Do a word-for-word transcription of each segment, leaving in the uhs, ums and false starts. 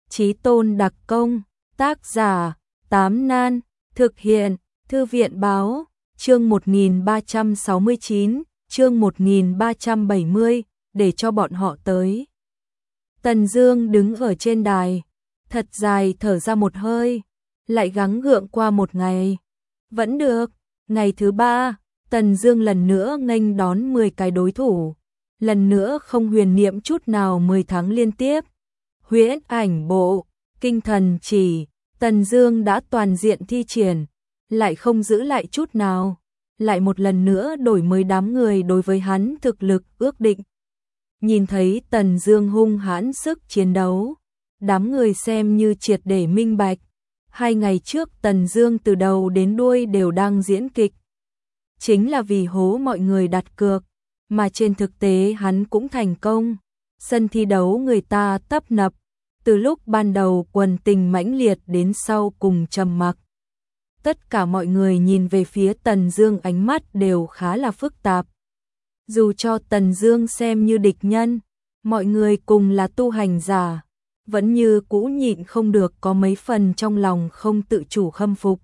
Chí Tôn đặc công, tác giả, Tám Nan, thực hiện, Thư viện báo, chương một nghìn ba trăm sáu mươi chín, chương một nghìn ba trăm bảy mươi, để cho bọn họ tới. Tần Dương đứng ở trên đài, thật dài thở ra một hơi, lại gắng gượng qua một ngày. Vẫn được, ngày thứ ba, Tần Dương lần nữa nghênh đón mười cái đối thủ, lần nữa không huyền niệm chút nào mười tháng liên tiếp. Huyễn ảnh bộ, kinh thần chỉ, Tần Dương đã toàn diện thi triển, lại không giữ lại chút nào, lại một lần nữa đổi mới đám người đối với hắn thực lực ước định. Nhìn thấy Tần Dương hung hãn sức chiến đấu, đám người xem như triệt để minh bạch, hai ngày trước Tần Dương từ đầu đến đuôi đều đang diễn kịch, chính là vì hố mọi người đặt cược, mà trên thực tế hắn cũng thành công. Sân thi đấu người ta tấp nập, từ lúc ban đầu quần tình mãnh liệt đến sau cùng trầm mặc. Tất cả mọi người nhìn về phía Tần Dương ánh mắt đều khá là phức tạp. Dù cho Tần Dương xem như địch nhân, mọi người cùng là tu hành giả, vẫn như cũ nhịn không được có mấy phần trong lòng không tự chủ khâm phục.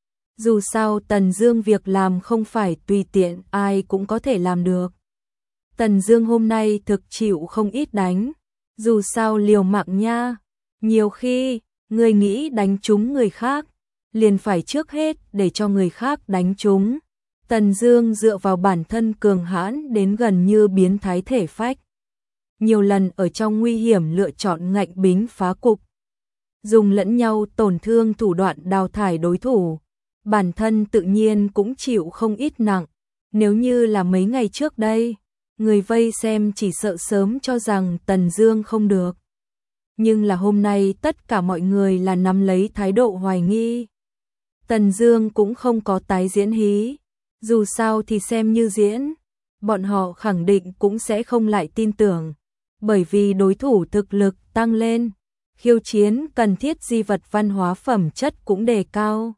Dù sao Tần Dương việc làm không phải tùy tiện ai cũng có thể làm được. Tần Dương hôm nay thực chịu không ít đánh, dù sao liều mạng nha, nhiều khi, người nghĩ đánh trúng người khác, liền phải trước hết để cho người khác đánh trúng. Tần Dương dựa vào bản thân cường hãn đến gần như biến thái thể phách, nhiều lần ở trong nguy hiểm lựa chọn ngạnh bính phá cục, dùng lẫn nhau tổn thương thủ đoạn đào thải đối thủ, bản thân tự nhiên cũng chịu không ít nặng. Nếu như là mấy ngày trước đây, người vây xem chỉ sợ sớm cho rằng Tần Dương không được. Nhưng là hôm nay tất cả mọi người là nắm lấy thái độ hoài nghi. Tần Dương cũng không có tái diễn hí, dù sao thì xem như diễn, bọn họ khẳng định cũng sẽ không lại tin tưởng, bởi vì đối thủ thực lực tăng lên, khiêu chiến cần thiết di vật văn hóa phẩm chất cũng đề cao.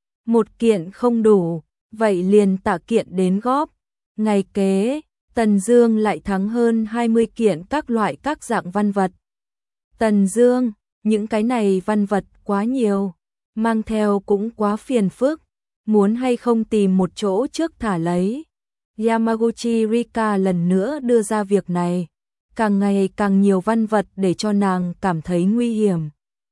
Một kiện không đủ, vậy liền tạ kiện đến góp. Ngày kế, Tần Dương lại thắng hơn hai mươi kiện các loại các dạng văn vật. Tần Dương, những cái này văn vật quá nhiều, mang theo cũng quá phiền phức, muốn hay không tìm một chỗ trước thả lấy. Yamaguchi Rika lần nữa đưa ra việc này, càng ngày càng nhiều văn vật để cho nàng cảm thấy nguy hiểm.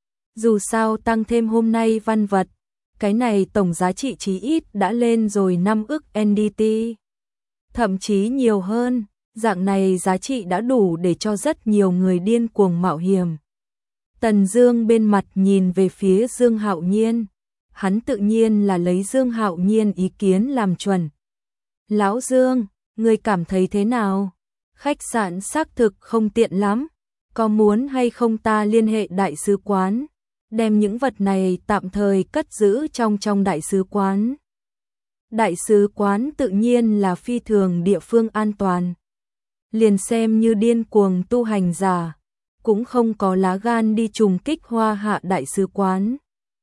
Dù sao tăng thêm hôm nay văn vật, cái này tổng giá trị chí ít đã lên rồi năm ức en đê tê. Thậm chí nhiều hơn, dạng này giá trị đã đủ để cho rất nhiều người điên cuồng mạo hiểm. Tần Dương bên mặt nhìn về phía Dương Hạo Nhiên, hắn tự nhiên là lấy Dương Hạo Nhiên ý kiến làm chuẩn. Lão Dương, ngươi cảm thấy thế nào? Khách sạn xác thực không tiện lắm, có muốn hay không ta liên hệ đại sứ quán, đem những vật này tạm thời cất giữ trong trong đại sứ quán. Đại sứ quán tự nhiên là phi thường địa phương an toàn. Liền xem như điên cuồng tu hành giả, cũng không có lá gan đi trùng kích Hoa Hạ đại sứ quán.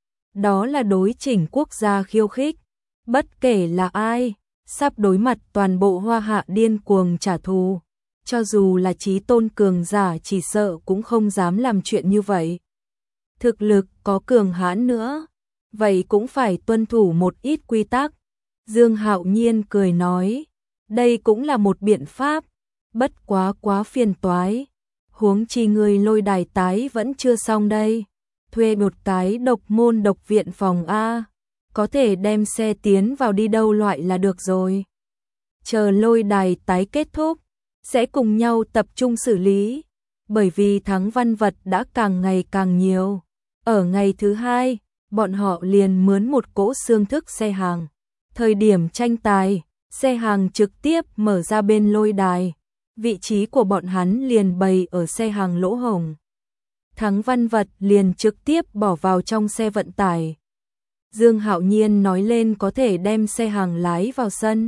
Đó là đối chỉnh quốc gia khiêu khích, bất kể là ai, sắp đối mặt toàn bộ Hoa Hạ điên cuồng trả thù. Cho dù là Chí Tôn cường giả chỉ sợ cũng không dám làm chuyện như vậy. Thực lực có cường hãn nữa, vậy cũng phải tuân thủ một ít quy tắc. Dương Hạo Nhiên cười nói, đây cũng là một biện pháp, bất quá quá phiền toái. Huống chi người lôi đài tái vẫn chưa xong đây, thuê một cái độc môn độc viện phòng A, có thể đem xe tiến vào đi đâu loại là được rồi. Chờ lôi đài tái kết thúc, sẽ cùng nhau tập trung xử lý, bởi vì thắng văn vật đã càng ngày càng nhiều. Ở ngày thứ hai, bọn họ liền mướn một cỗ xương thức xe hàng. Thời điểm tranh tài, xe hàng trực tiếp mở ra bên lôi đài, vị trí của bọn hắn liền bày ở xe hàng lỗ hổng. Thắng văn vật liền trực tiếp bỏ vào trong xe vận tải. Dương Hạo Nhiên nói lên có thể đem xe hàng lái vào sân.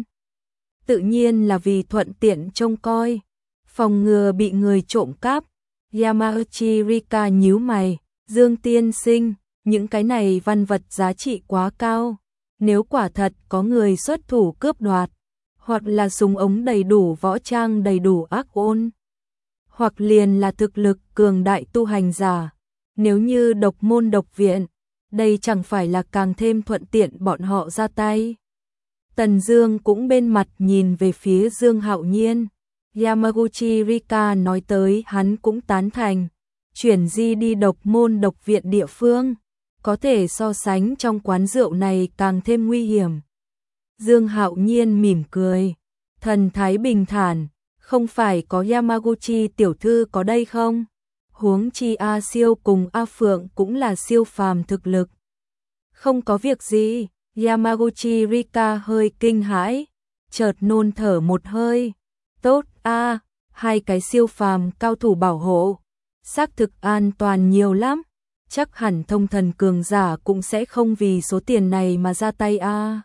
Tự nhiên là vì thuận tiện trông coi, phòng ngừa bị người trộm cắp. Yamaguchi Rika nhíu mày, Dương tiên sinh, những cái này văn vật giá trị quá cao. Nếu quả thật có người xuất thủ cướp đoạt, hoặc là súng ống đầy đủ võ trang đầy đủ ác ôn, hoặc liền là thực lực cường đại tu hành giả, Nếu như độc môn độc viện, đây chẳng phải là càng thêm thuận tiện bọn họ ra tay. Tần Dương cũng bên mặt nhìn về phía Dương Hạo Nhiên. Yamaguchi Rika nói tới hắn cũng tán thành. Chuyển di đi độc môn độc viện địa phương, có thể so sánh trong quán rượu này càng thêm nguy hiểm. Dương Hạo Nhiên mỉm cười, thần thái bình thản, không phải có Yamaguchi tiểu thư có đây không? Huống chi A Siêu cùng A Phượng cũng là siêu phàm thực lực. Không có việc gì, Yamaguchi Rika hơi kinh hãi, chợt nôn thở một hơi. Tốt a, hai cái siêu phàm cao thủ bảo hộ, xác thực an toàn nhiều lắm, chắc hẳn thông thần cường giả cũng sẽ không vì số tiền này mà ra tay a.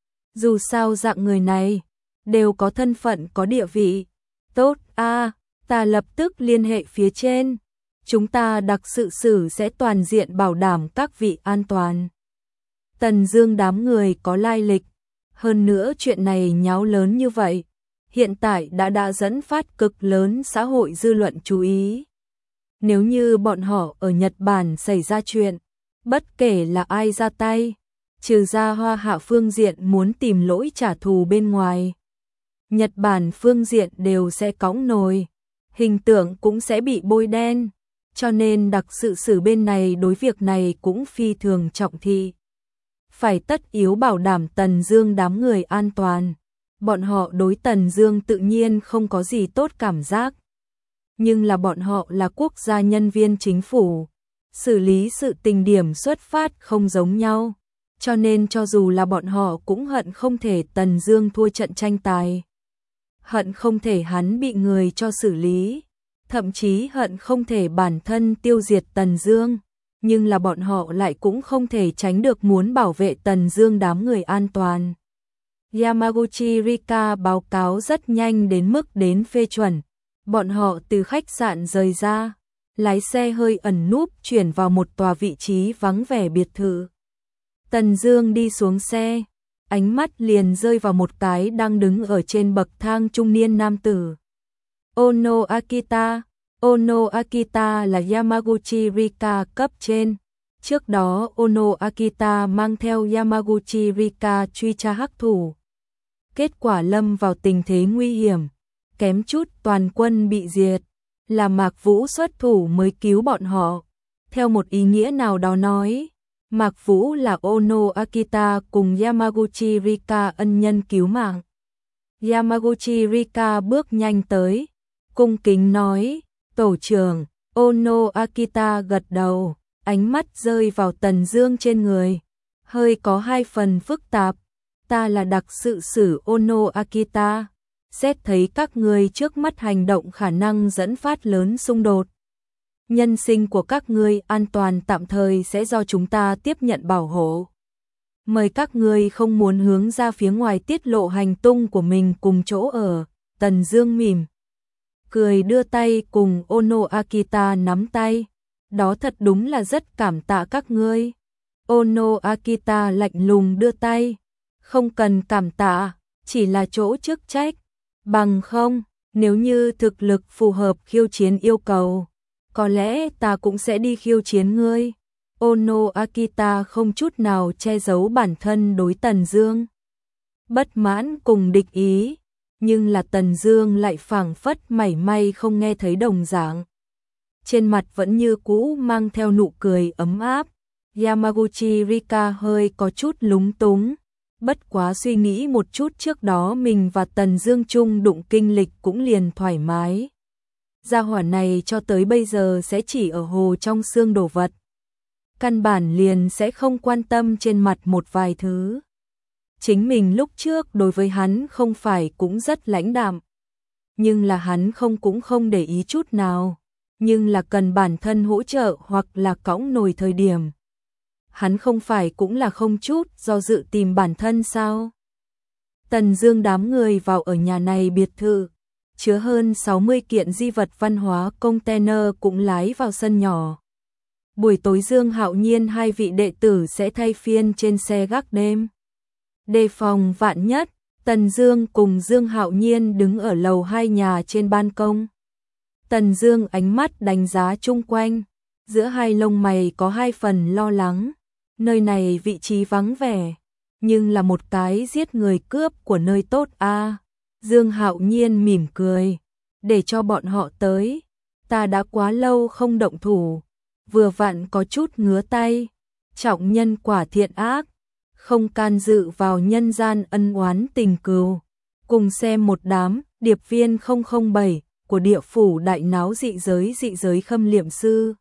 Dù sao dạng người này đều có thân phận có địa vị. Tốt a, ta lập tức liên hệ phía trên, chúng ta đặc sự sử sẽ toàn diện bảo đảm các vị an toàn. Tần Dương đám người có lai lịch, hơn nữa chuyện này nháo lớn như vậy, hiện tại đã đã dẫn phát cực lớn xã hội dư luận chú ý. Nếu như bọn họ ở Nhật Bản xảy ra chuyện, bất kể là ai ra tay, trừ ra Hoa Hạ phương diện muốn tìm lỗi trả thù bên ngoài, Nhật Bản phương diện đều sẽ cõng nồi, hình tượng cũng sẽ bị bôi đen, cho nên đặc sự sử bên này đối việc này cũng phi thường trọng thị. Phải tất yếu bảo đảm Tần Dương đám người an toàn. Bọn họ đối Tần Dương tự nhiên không có gì tốt cảm giác. Nhưng là bọn họ là quốc gia nhân viên chính phủ, xử lý sự tình điểm xuất phát không giống nhau, cho nên cho dù là bọn họ cũng hận không thể Tần Dương thua trận tranh tài, hận không thể hắn bị người cho xử lý, thậm chí hận không thể bản thân tiêu diệt Tần Dương, nhưng là bọn họ lại cũng không thể tránh được muốn bảo vệ Tần Dương đám người an toàn. Yamaguchi Rika báo cáo rất nhanh đến mức đến phê chuẩn. Bọn họ từ khách sạn rời ra, lái xe hơi ẩn núp chuyển vào một tòa vị trí vắng vẻ biệt thự. Tần Dương đi xuống xe, ánh mắt liền rơi vào một cái đang đứng ở trên bậc thang trung niên nam tử. Ono Akita, Ono Akita là Yamaguchi Rika cấp trên. Trước đó Ono Akita mang theo Yamaguchi Rika truy tra hắc thủ. Kết quả lâm vào tình thế nguy hiểm, kém chút toàn quân bị diệt, là Mạc Vũ xuất thủ mới cứu bọn họ. Theo một ý nghĩa nào đó nói, Mạc Vũ là Ono Akita cùng Yamaguchi Rika ân nhân cứu mạng. Yamaguchi Rika bước nhanh tới, cung kính nói, tổ trưởng. Ono Akita gật đầu, ánh mắt rơi vào Tần Dương trên người, hơi có hai phần phức tạp. Ta là đặc sự sử Ono Akita, xét thấy các ngươi trước mắt hành động khả năng dẫn phát lớn xung đột. Nhân sinh của các ngươi an toàn tạm thời sẽ do chúng ta tiếp nhận bảo hộ. Mời các ngươi không muốn hướng ra phía ngoài tiết lộ hành tung của mình cùng chỗ ở. Tần Dương mỉm cười đưa tay cùng Ono Akita nắm tay. Đó thật đúng là rất cảm tạ các ngươi. Ono Akita lạnh lùng đưa tay. Không cần cảm tạ, chỉ là chỗ chức trách. Bằng không, nếu như thực lực phù hợp khiêu chiến yêu cầu, có lẽ ta cũng sẽ đi khiêu chiến ngươi. Ono Akita không chút nào che giấu bản thân đối Tần Dương. Bất mãn cùng địch ý, nhưng là Tần Dương lại phảng phất mảy may không nghe thấy đồng dạng. Trên mặt vẫn như cũ mang theo nụ cười ấm áp. Yamaguchi Rika hơi có chút lúng túng. Bất quá suy nghĩ một chút trước đó mình và Tần Dương chung đụng kinh lịch cũng liền thoải mái. Gia hỏa này cho tới bây giờ sẽ chỉ ở hồ trong xương đổ vật. Căn bản liền sẽ không quan tâm trên mặt một vài thứ. Chính mình lúc trước đối với hắn không phải cũng rất lãnh đạm. Nhưng là hắn không cũng không để ý chút nào. Nhưng là cần bản thân hỗ trợ hoặc là cõng nồi thời điểm. Hắn không phải cũng là không chút do dự tìm bản thân sao? Tần Dương đám người vào ở nhà này biệt thự, chứa hơn sáu mươi kiện di vật văn hóa container cũng lái vào sân nhỏ. Buổi tối Dương Hạo Nhiên hai vị đệ tử sẽ thay phiên trên xe gác đêm. Đề phòng vạn nhất, Tần Dương cùng Dương Hạo Nhiên đứng ở lầu hai nhà trên ban công. Tần Dương ánh mắt đánh giá chung quanh, giữa hai lông mày có hai phần lo lắng. Nơi này vị trí vắng vẻ, nhưng là một cái giết người cướp của nơi tốt a. À. Dương Hạo Nhiên mỉm cười, để cho bọn họ tới, ta đã quá lâu không động thủ, vừa vặn có chút ngứa tay, trọng nhân quả thiện ác, không can dự vào nhân gian ân oán tình cừu. Cùng xem một đám điệp viên không không bảy của địa phủ đại náo dị giới dị giới khâm liệm sư.